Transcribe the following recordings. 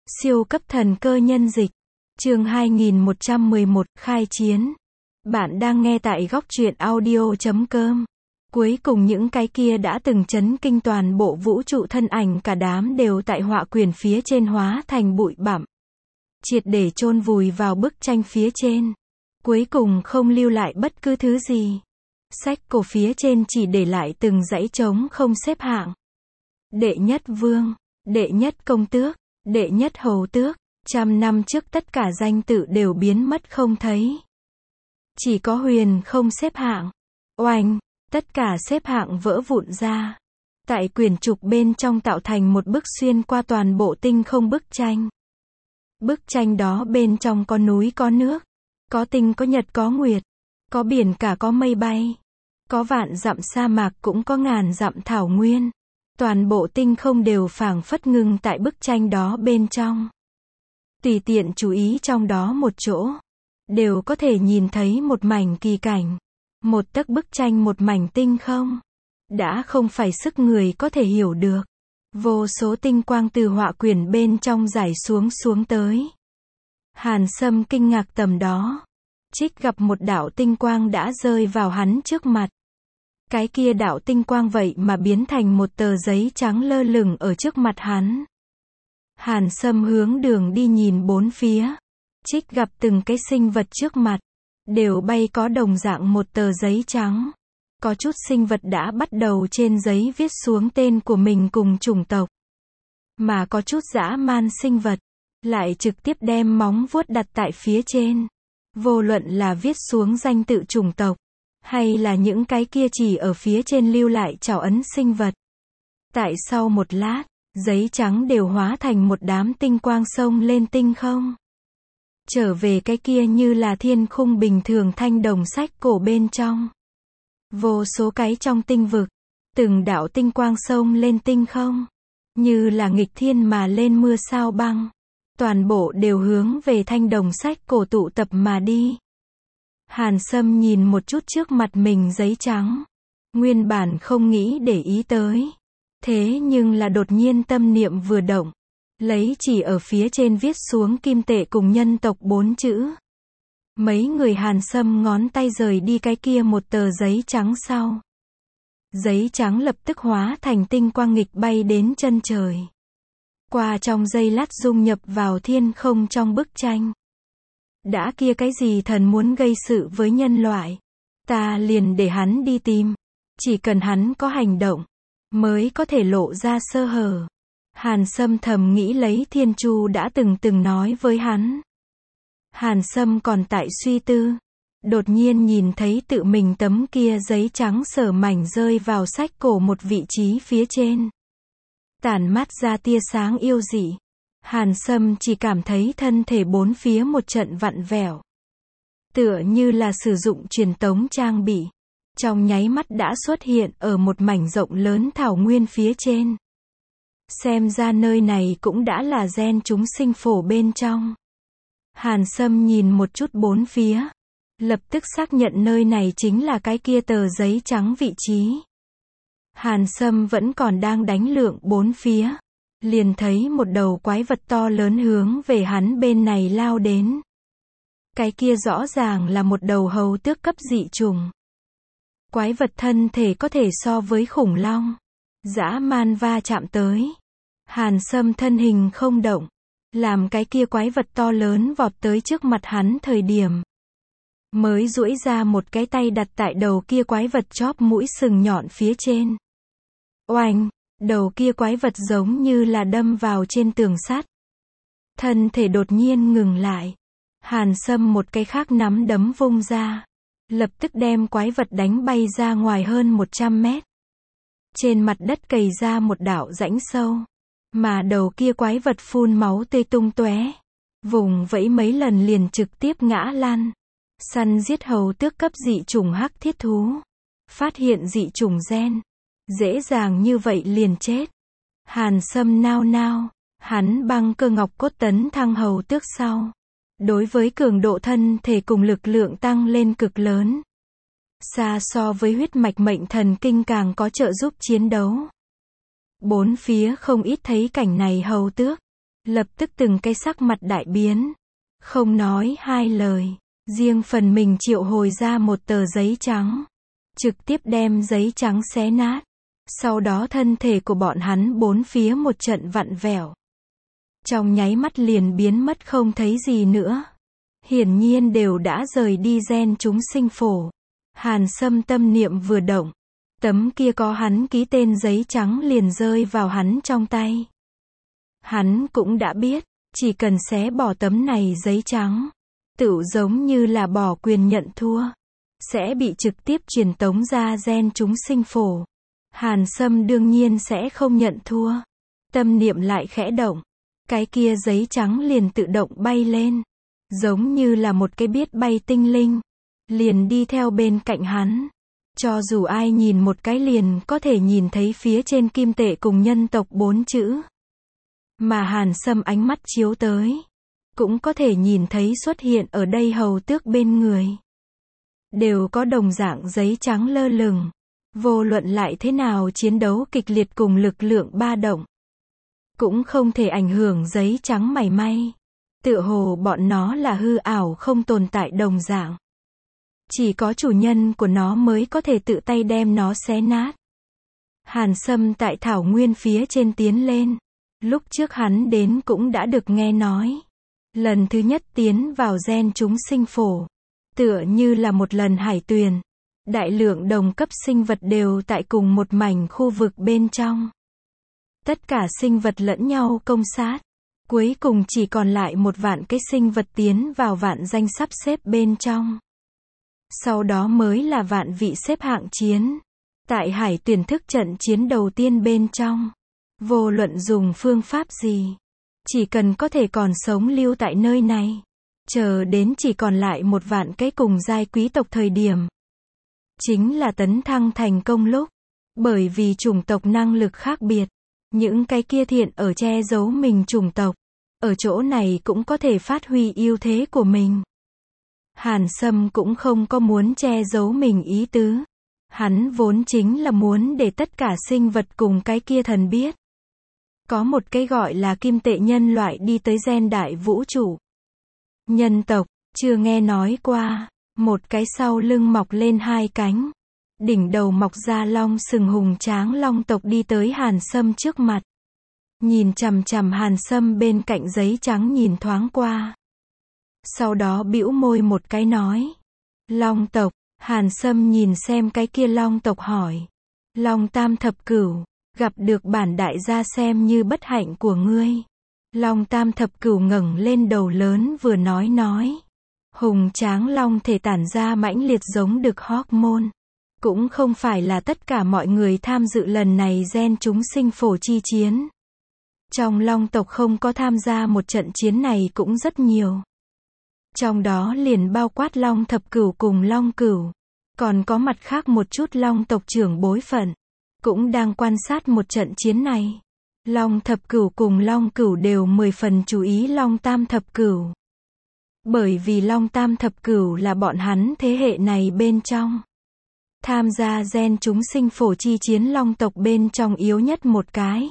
Siêu cấp thần cơ nhân dịch. Chương 2111, khai chiến. Bạn đang nghe tại góc truyện audio.com. Cuối cùng những cái kia đã từng chấn kinh toàn bộ vũ trụ thân ảnh cả đám đều tại họa quyển phía trên hóa thành bụi bặm. Triệt để chôn vùi vào bức tranh phía trên. Cuối cùng không lưu lại bất cứ thứ gì. Sách cổ phía trên chỉ để lại từng dãy trống không xếp hạng. Đệ nhất vương, đệ nhất công tước, đệ nhất hầu tước, 100 năm trước tất cả danh tự đều biến mất không thấy. Chỉ có huyền không xếp hạng. Oanh, tất cả xếp hạng vỡ vụn ra. Tại quyển trục bên trong tạo thành một bức xuyên qua toàn bộ tinh không bức tranh. Bức tranh đó bên trong có núi có nước, có tinh có nhật có nguyệt, có biển cả có mây bay, có vạn dặm sa mạc cũng có ngàn dặm thảo nguyên. Toàn bộ tinh không đều phảng phất ngừng tại bức tranh đó bên trong. Tùy tiện chú ý trong đó một chỗ, đều có thể nhìn thấy một mảnh kỳ cảnh. Một tấc bức tranh một mảnh tinh không. Đã không phải sức người có thể hiểu được. Vô số tinh quang từ họa quyển bên trong rải xuống tới. Hàn Sâm kinh ngạc tầm đó. Trích gặp một đạo tinh quang đã rơi vào hắn trước mặt. Cái kia đạo tinh quang vậy mà biến thành một tờ giấy trắng lơ lửng ở trước mặt hắn. Hàn Sâm hướng đường đi nhìn bốn phía. Trích gặp từng cái sinh vật trước mặt. Đều bay có đồng dạng một tờ giấy trắng. Có chút sinh vật đã bắt đầu trên giấy viết xuống tên của mình cùng chủng tộc. Mà có chút dã man sinh vật, lại trực tiếp đem móng vuốt đặt tại phía trên. Vô luận là viết xuống danh tự chủng tộc, hay là những cái kia chỉ ở phía trên lưu lại trảo ấn sinh vật. Tại sau một lát, giấy trắng đều hóa thành một đám tinh quang sông lên tinh không. Trở về cái kia như là thiên khung bình thường thanh đồng sách cổ bên trong. Vô số cái trong tinh vực, từng đạo tinh quang sông lên tinh không. Như là nghịch thiên mà lên mưa sao băng. Toàn bộ đều hướng về thanh đồng sách cổ tụ tập mà đi. Hàn Sâm nhìn một chút trước mặt mình giấy trắng. Nguyên bản không nghĩ để ý tới. Thế nhưng là đột nhiên tâm niệm vừa động. Lấy chỉ ở phía trên viết xuống kim tệ cùng nhân tộc 4 chữ. Mấy người Hàn Sâm ngón tay rời đi cái kia một tờ giấy trắng sau. Giấy trắng lập tức hóa thành tinh quang nghịch bay đến chân trời. Qua trong giây lát dung nhập vào thiên không trong bức tranh. Đã kia cái gì thần muốn gây sự với nhân loại. Ta liền để hắn đi tìm. Chỉ cần hắn có hành động, mới có thể lộ ra sơ hở. Hàn Sâm thầm nghĩ lấy Thiên Chu đã từng nói với hắn. Hàn Sâm còn tại suy tư. Đột nhiên nhìn thấy tự mình tấm kia giấy trắng sở mảnh rơi vào sách cổ một vị trí phía trên. Tản mát ra tia sáng yêu dị. Hàn Sâm chỉ cảm thấy thân thể bốn phía một trận vặn vẹo. Tựa như là sử dụng truyền tống trang bị. Trong nháy mắt đã xuất hiện ở một mảnh rộng lớn thảo nguyên phía trên. Xem ra nơi này cũng đã là gen chúng sinh phổ bên trong. Hàn Sâm nhìn một chút bốn phía. Lập tức xác nhận nơi này chính là cái kia tờ giấy trắng vị trí. Hàn Sâm vẫn còn đang đánh lượn bốn phía. Liền thấy một đầu quái vật to lớn hướng về hắn bên này lao đến. Cái kia rõ ràng là một đầu hầu tước cấp dị trùng. Quái vật thân thể có thể so với khủng long. Dã man va chạm tới. Hàn Sâm thân hình không động. Làm cái kia quái vật to lớn vọt tới trước mặt hắn thời điểm. Mới duỗi ra một cái tay đặt tại đầu kia quái vật chóp mũi sừng nhọn phía trên. Oanh, đầu kia quái vật giống như là đâm vào trên tường sắt. Thân thể đột nhiên ngừng lại. Hàn Sâm một cái khác nắm đấm vung ra. Lập tức đem quái vật đánh bay ra ngoài hơn 100 mét. Trên mặt đất cày ra một đạo rãnh sâu. Mà đầu kia quái vật phun máu tươi tung tóe. Vùng vẫy mấy lần liền trực tiếp ngã lăn. Săn giết hầu tước cấp dị chủng hắc thiết thú. Phát hiện dị chủng gen. Dễ dàng như vậy liền chết. Hàn Sâm nao nao. Hắn băng cơ ngọc cốt tấn thăng hầu tước sau. Đối với cường độ thân thể cùng lực lượng tăng lên cực lớn. Xa so với huyết mạch mệnh thần kinh càng có trợ giúp chiến đấu. Bốn phía không ít thấy cảnh này hầu tước. Lập tức từng cái sắc mặt đại biến. Không nói hai lời. Riêng phần mình triệu hồi ra một tờ giấy trắng. Trực tiếp đem giấy trắng xé nát. Sau đó thân thể của bọn hắn bốn phía một trận vặn vẹo. Trong nháy mắt liền biến mất không thấy gì nữa. Hiển nhiên đều đã rời đi gen chúng sinh phổ. Hàn Sâm tâm niệm vừa động. Tấm kia có hắn ký tên giấy trắng liền rơi vào hắn trong tay. Hắn cũng đã biết, chỉ cần xé bỏ tấm này giấy trắng, tựu giống như là bỏ quyền nhận thua, sẽ bị trực tiếp truyền tống ra gen chúng sinh phổ. Hàn Sâm đương nhiên sẽ không nhận thua. Tâm niệm lại khẽ động, cái kia giấy trắng liền tự động bay lên, giống như là một cái biết bay tinh linh, liền đi theo bên cạnh hắn. Cho dù ai nhìn một cái liền có thể nhìn thấy phía trên kim tệ cùng nhân tộc 4 chữ. Mà Hàn Sâm ánh mắt chiếu tới, cũng có thể nhìn thấy xuất hiện ở đây hầu tước bên người. Đều có đồng dạng giấy trắng lơ lửng. Vô luận lại thế nào chiến đấu kịch liệt cùng lực lượng ba động, cũng không thể ảnh hưởng giấy trắng mảy may. Tựa hồ bọn nó là hư ảo không tồn tại đồng dạng. Chỉ có chủ nhân của nó mới có thể tự tay đem nó xé nát. Hàn Sâm tại thảo nguyên phía trên tiến lên. Lúc trước hắn đến cũng đã được nghe nói. Lần thứ nhất tiến vào gen chúng sinh phổ. Tựa như là một lần hải tuyền. Đại lượng đồng cấp sinh vật đều tại cùng một mảnh khu vực bên trong. Tất cả sinh vật lẫn nhau công sát. Cuối cùng chỉ còn lại một vạn cái sinh vật tiến vào vạn danh sắp xếp bên trong. Sau đó mới là vạn vị xếp hạng chiến. Tại hải tuyển thức trận chiến đầu tiên bên trong. Vô luận dùng phương pháp gì. Chỉ cần có thể còn sống lưu tại nơi này. Chờ đến chỉ còn lại một vạn cái cùng giai quý tộc thời điểm. Chính là tấn thăng thành công lúc. Bởi vì chủng tộc năng lực khác biệt. Những cái kia thiện ở che giấu mình chủng tộc. Ở chỗ này cũng có thể phát huy ưu thế của mình. Hàn Sâm cũng không có muốn che giấu mình ý tứ. Hắn vốn chính là muốn để tất cả sinh vật cùng cái kia thần biết. Có một cái gọi là kim tệ nhân loại đi tới gen đại vũ trụ. Nhân tộc, chưa nghe nói qua. Một cái sau lưng mọc lên hai cánh. Đỉnh đầu mọc ra long sừng hùng tráng long tộc đi tới Hàn Sâm trước mặt. Nhìn chằm chằm Hàn Sâm bên cạnh giấy trắng nhìn thoáng qua. Sau đó bĩu môi một cái nói. Long tộc, Hàn Sâm nhìn xem cái kia long tộc hỏi. Long tam thập cửu, gặp được bản đại gia xem như bất hạnh của ngươi. Long tam thập cửu ngẩng lên đầu lớn vừa nói. Hùng tráng long thể tản ra mãnh liệt giống được hormone. Cũng không phải là tất cả mọi người tham dự lần này gen chúng sinh phổ chi chiến. Trong long tộc không có tham gia một trận chiến này cũng rất nhiều. Trong đó liền bao quát long thập cửu cùng long cửu. Còn có mặt khác một chút long tộc trưởng bối phận. Cũng đang quan sát một trận chiến này. Long thập cửu cùng long cửu đều 10 phần chú ý long tam thập cửu. Bởi vì long tam thập cửu là bọn hắn thế hệ này bên trong. Tham gia gen chúng sinh phổ chi chiến long tộc bên trong yếu nhất một cái.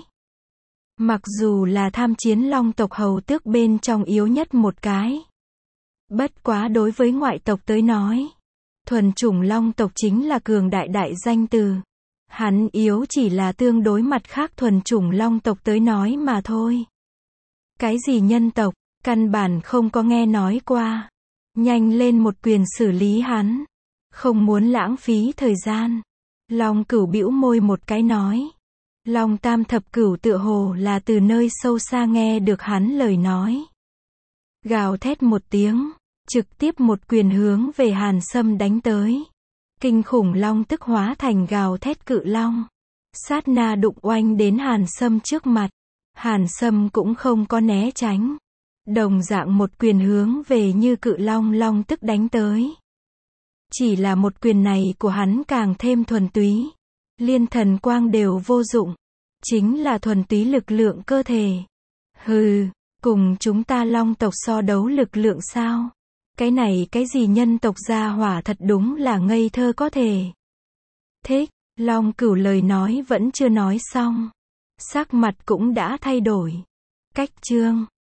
Mặc dù là tham chiến long tộc hầu tước bên trong yếu nhất một cái. Bất quá đối với ngoại tộc tới nói. Thuần chủng long tộc chính là cường đại đại danh từ. Hắn yếu chỉ là tương đối mặt khác thuần chủng long tộc tới nói mà thôi. Cái gì nhân tộc, căn bản không có nghe nói qua. Nhanh lên một quyền xử lý hắn. Không muốn lãng phí thời gian. Long cửu bĩu môi một cái nói. Long tam thập cửu tựa hồ là từ nơi sâu xa nghe được hắn lời nói. Gào thét một tiếng, trực tiếp một quyền hướng về Hàn Sâm đánh tới. Kinh khủng long tức hóa thành gào thét cự long. Sát na đụng oanh đến Hàn Sâm trước mặt. Hàn Sâm cũng không có né tránh. Đồng dạng một quyền hướng về như cự long long tức đánh tới. Chỉ là một quyền này của hắn càng thêm thuần túy. Liên thần quang đều vô dụng. Chính là thuần túy lực lượng cơ thể. Hừ, cùng chúng ta long tộc so đấu lực lượng sao? Cái này cái gì nhân tộc gia hỏa thật đúng là ngây thơ có thể. Thích, long cửu lời nói vẫn chưa nói xong. Sắc mặt cũng đã thay đổi. Cách chương